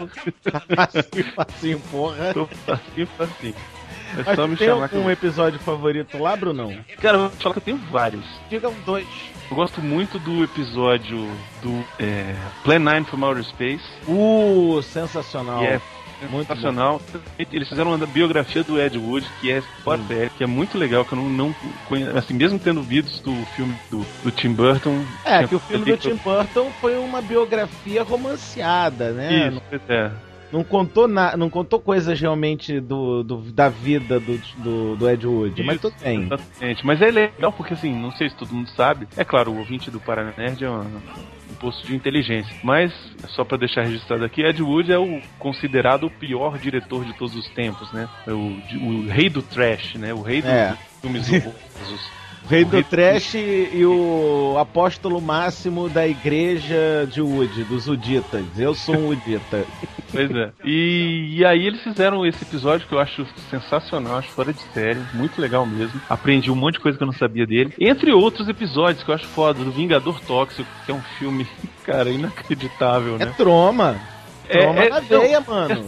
Facinho, porra. Tô facinho. É Mas só me tem chamar algum episódio favorito lá, Brunão? Cara, eu vou falar que eu tenho vários. Diga 2. Eu gosto muito do episódio do Plan 9 from Outer Space. Sensacional. Que é muito sensacional. Eles fizeram uma biografia do Ed Wood, que é fora série, que é muito legal, que eu não conheço, assim, mesmo tendo visto do filme do Tim Burton. Que o filme do Tim Burton foi uma biografia romanceada, né? Isso, Não contou coisas realmente da vida do Ed Wood, mas tudo bem. Exatamente. Mas é legal porque, assim, não sei se todo mundo sabe, é claro, o ouvinte do Paranerd é um posto de inteligência, mas, só pra deixar registrado aqui, Ed Wood é considerado o pior diretor de todos os tempos, né? O rei do trash, né? O rei dos filmes horrorosos. Rei do trash e o apóstolo máximo da igreja de Wood, dos Uditas. Eu sou um Udita. Pois é. E aí eles fizeram esse episódio que eu acho sensacional, acho fora de série, muito legal mesmo. Aprendi um monte de coisa que eu não sabia dele. Entre outros episódios que eu acho foda, do Vingador Tóxico, que é um filme, cara, inacreditável, né? É troma na veia, mano.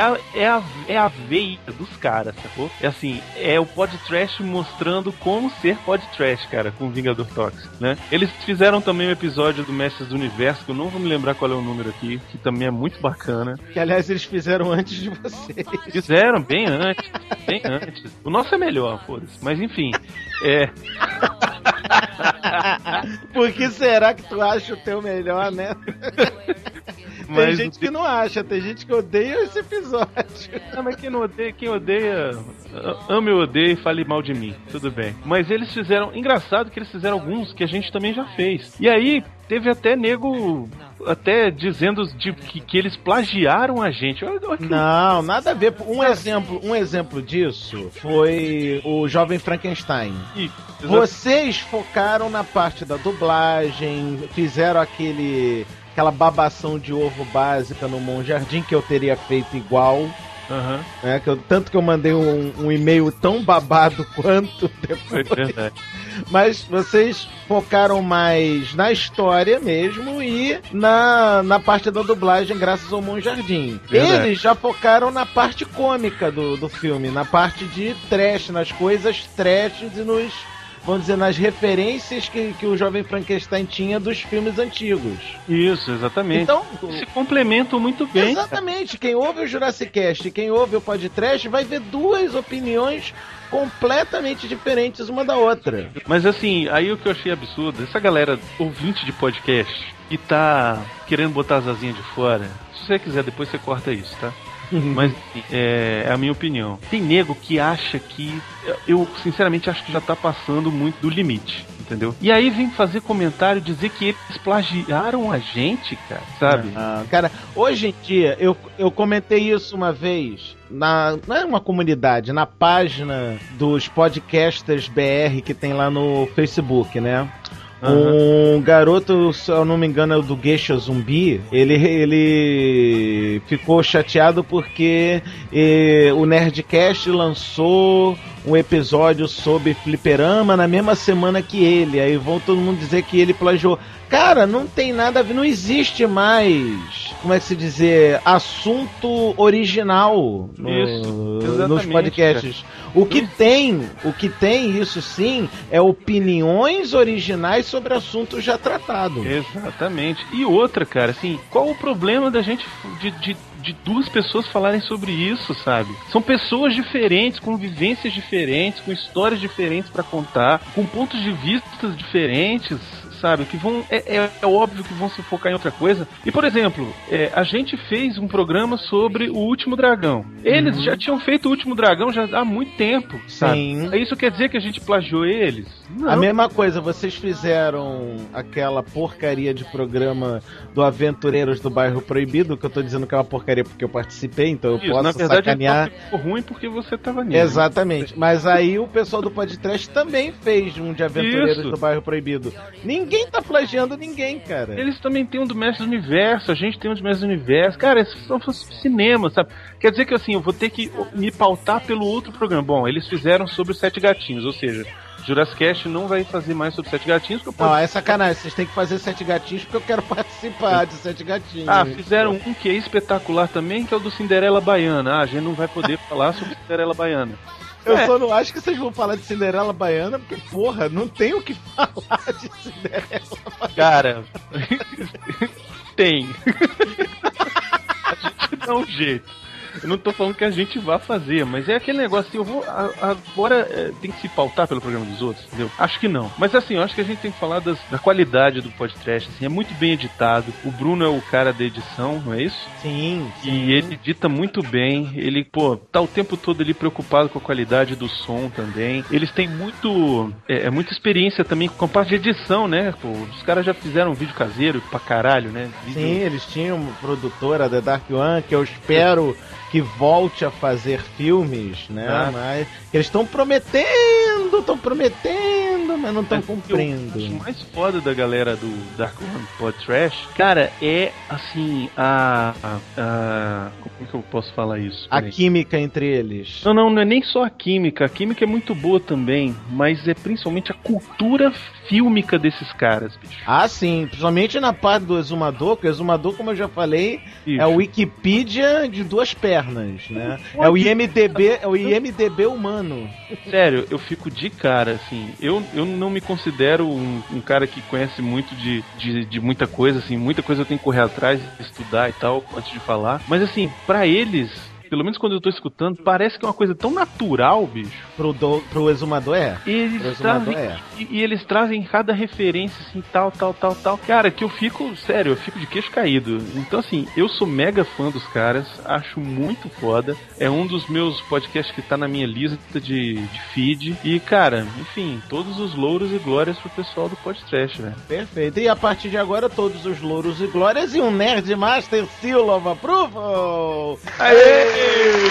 É a veia dos caras, sacou? É assim, é o podcast mostrando como ser podcast, cara, com o Vingador Tóxico, né? Eles fizeram também um episódio do Mestres do Universo, que eu não vou me lembrar qual é o número aqui, que também é muito bacana. Que, aliás, eles fizeram antes de vocês. Fizeram, bem antes. O nosso é melhor, foda-se. Mas, enfim, Por que será que tu acha o teu melhor, né? Tem gente que não acha, tem gente que odeia esse episódio. Não, mas quem odeia, ame ou odeia e fale mal de mim, tudo bem. Mas eles fizeram, engraçado que eles fizeram alguns que a gente também já fez. E aí, teve até nego dizendo que eles plagiaram a gente. Não, nada a ver. Um exemplo disso foi o Jovem Frankenstein. Vocês focaram na parte da dublagem, fizeram aquela babação de ovo básica no Monjardim, que eu teria feito igual. Tanto que eu mandei um e-mail tão babado quanto depois. Foi verdade. Mas vocês focaram mais na história mesmo e na parte da dublagem, graças ao Monjardim. Eles já focaram na parte cômica do filme, na parte de trash, nas coisas trash e vamos dizer, nas referências que o Jovem Frankenstein tinha dos filmes antigos. Isso, exatamente. Então, se complementam muito bem. Exatamente. Quem ouve o Jurassic Cast e quem ouve o Podcast vai ver duas opiniões completamente diferentes uma da outra. Mas assim, aí o que eu achei absurdo, essa galera ouvinte de podcast que tá querendo botar as asinhas de fora, se você quiser depois você corta isso, tá? Mas é a minha opinião. Tem nego que acha que... Eu sinceramente acho que já tá passando muito do limite, entendeu? E aí vem fazer comentário, dizer que eles plagiaram a gente, cara, sabe? Cara, hoje em dia, eu comentei isso uma vez, não é uma comunidade, na página dos podcasters BR que tem lá no Facebook, né? Um garoto, se eu não me engano, é o do Geisha Zumbi. Ele ficou chateado porque o Nerdcast lançou um episódio sobre fliperama na mesma semana que ele. Aí vão todo mundo dizer que ele plagiou. Cara, não tem nada a ver, não existe mais, como é que se dizer, assunto original nos podcasts. O que tem, isso sim, é opiniões originais sobre assuntos já tratados. Exatamente. E outra, cara, assim, qual o problema da gente de duas pessoas falarem sobre isso, sabe? São pessoas diferentes, com vivências diferentes, com histórias diferentes pra contar, com pontos de vista diferentes, sabe? Que vão é óbvio que vão se focar em outra coisa. E, por exemplo, a gente fez um programa sobre o Último Dragão. Eles já tinham feito o Último Dragão já há muito tempo, sabe? Sim. Isso quer dizer que a gente plagiou eles? Não. A mesma coisa, vocês fizeram aquela porcaria de programa do Aventureiros do Bairro Proibido, que eu tô dizendo que é uma porcaria porque eu participei, então eu posso na verdade, sacanear. Ficou ruim porque você tava nisso. Exatamente. Mas aí o pessoal do podcast também fez um de Aventureiros do Bairro Proibido. Ninguém tá plagiando ninguém, cara. Eles também têm um do Mestre do Universo, a gente tem um do Mestre do Universo. Cara, esses são cinema, sabe? Quer dizer que assim, eu vou ter que me pautar pelo outro programa. Bom, eles fizeram sobre os Sete Gatinhos, ou seja, Jurassic Cast não vai fazer mais sobre Sete Gatinhos. Não, é sacanagem, vocês têm que fazer Sete Gatinhos porque eu quero participar de Sete Gatinhos. Fizeram um que é espetacular também, que é o do Cinderela Baiana. A gente não vai poder falar sobre Cinderela Baiana. Eu só não acho que vocês vão falar de Cinderela Baiana, porque, porra, não tem o que falar de Cinderela Baiana. Cara, tem. A gente dá um jeito. Eu não tô falando que a gente vá fazer, mas é aquele negócio assim, eu vou agora tem que se pautar pelo programa dos outros, entendeu? Acho que não. Mas assim, eu acho que a gente tem que falar da qualidade do podcast, assim, é muito bem editado. O Bruno é o cara da edição, não é isso? Sim. E ele edita muito bem, ele, tá o tempo todo ali preocupado com a qualidade do som também. Eles têm muita experiência também com a parte de edição, né? Os caras já fizeram um vídeo caseiro pra caralho, né? Sim, eles tinham uma produtora, The Dark One, que eu espero que volte a fazer filmes, né? Mas eles estão prometendo, mas não estão cumprindo. O mais foda da galera do Dark One Pod Trash, cara, é assim, como que eu posso falar isso? A química entre eles. Não é nem só a química é muito boa também, mas é principalmente a cultura fílmica desses caras, bicho. Ah, sim, principalmente na parte do Exumador, que o Exumador, como eu já falei, é o Wikipedia de duas pernas, né? É o IMDB humano. Sério, eu fico de cara, assim, eu não me considero um cara que conhece muito de muita coisa, assim, muita coisa eu tenho que correr atrás, estudar e tal, antes de falar, mas assim, pra eles, pelo menos quando eu tô escutando, parece que é uma coisa tão natural, bicho. Pro Exumador é. E eles trazem cada referência, assim, tal. Cara, que eu fico de queixo caído. Então, assim, eu sou mega fã dos caras, acho muito foda. É um dos meus podcasts que tá na minha lista de feed. E, cara, enfim, todos os louros e glórias pro pessoal do podcast, velho. Perfeito. E a partir de agora, todos os louros e glórias e um Nerd Master Seal of Approval. Aê!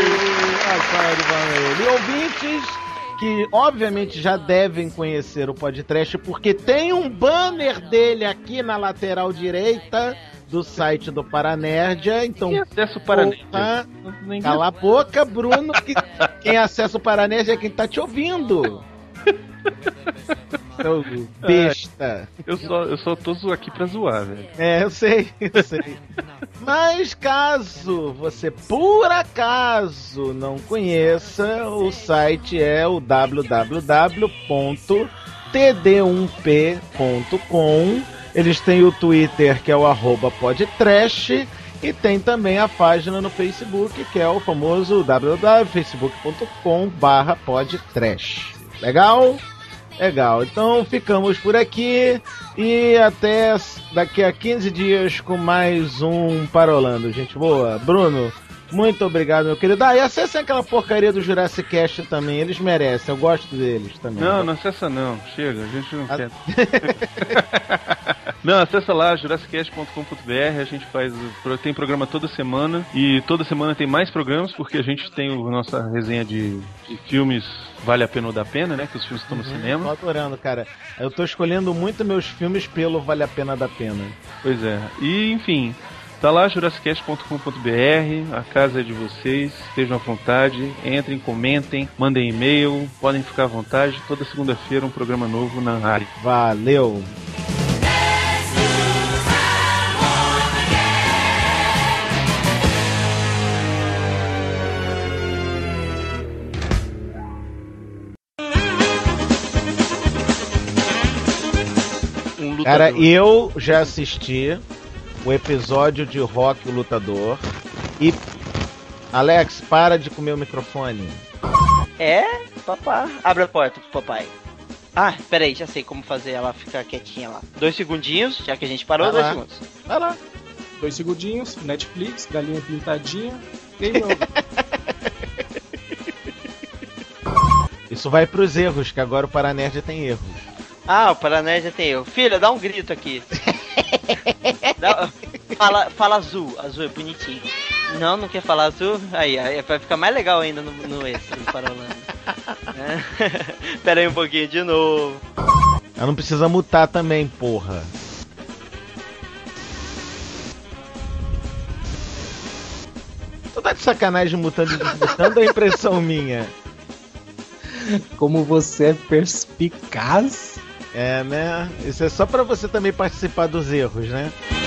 E ouvintes que obviamente já devem conhecer o podcast porque tem um banner dele aqui na lateral direita do site do Paranerdia. Então, acesso o Paranerdia. Cala a boca, Bruno, que quem acessa o Paranerdia é quem tá te ouvindo. Seu besta. Eu só tô aqui pra zoar, velho. Eu sei. Mas caso você por acaso não conheça, o site é o www.td1p.com. Eles têm o Twitter, que é o @podtrash, e tem também a página no Facebook, que é o famoso www.facebook.com/podtrash. Legal? Legal, então ficamos por aqui e até daqui a 15 dias com mais um Parolando, gente boa. Bruno, muito obrigado, meu querido. E acessem aquela porcaria do Jurassic Cast também, eles merecem, eu gosto deles também. Não acessa não, chega, a gente não quer. Não, acessa lá, jurassicast.com.br, a gente tem programa toda semana, e toda semana tem mais programas, porque a gente tem a nossa resenha de filmes Vale a Pena ou Dá Pena, né, que os filmes estão no cinema. Tô adorando, cara. Eu tô escolhendo muito meus filmes pelo Vale a Pena ou Dá Pena. Pois é, e enfim, Tá lá, jurassicast.com.br, a casa é de vocês, estejam à vontade, entrem, comentem, mandem e-mail, podem ficar à vontade. Toda segunda-feira um programa novo na área. Valeu! Cara, eu já assisti o episódio de Rock o Lutador e... Alex, para de comer o microfone. É, papá. Abre a porta pro papai. Ah, peraí, já sei como fazer ela ficar quietinha lá. 2 segundinhos, já que a gente parou, 2 segundos. Vai lá. 2 segundinhos, Netflix, galinha pintadinha, game over. Isso vai pros erros, que agora o Paranerd tem erros. Ah, o Paranerd já tem erro. Filha, dá um grito aqui. Fala azul, azul é bonitinho. Não quer falar azul? Aí vai ficar mais legal ainda no extra do Parolando. Pera aí um pouquinho de novo. Ela não precisa mutar também, porra. Tu tá de sacanagem mutando e desmutando, é impressão minha. Como você é perspicaz. É, né? Isso é só pra você também participar dos erros, né?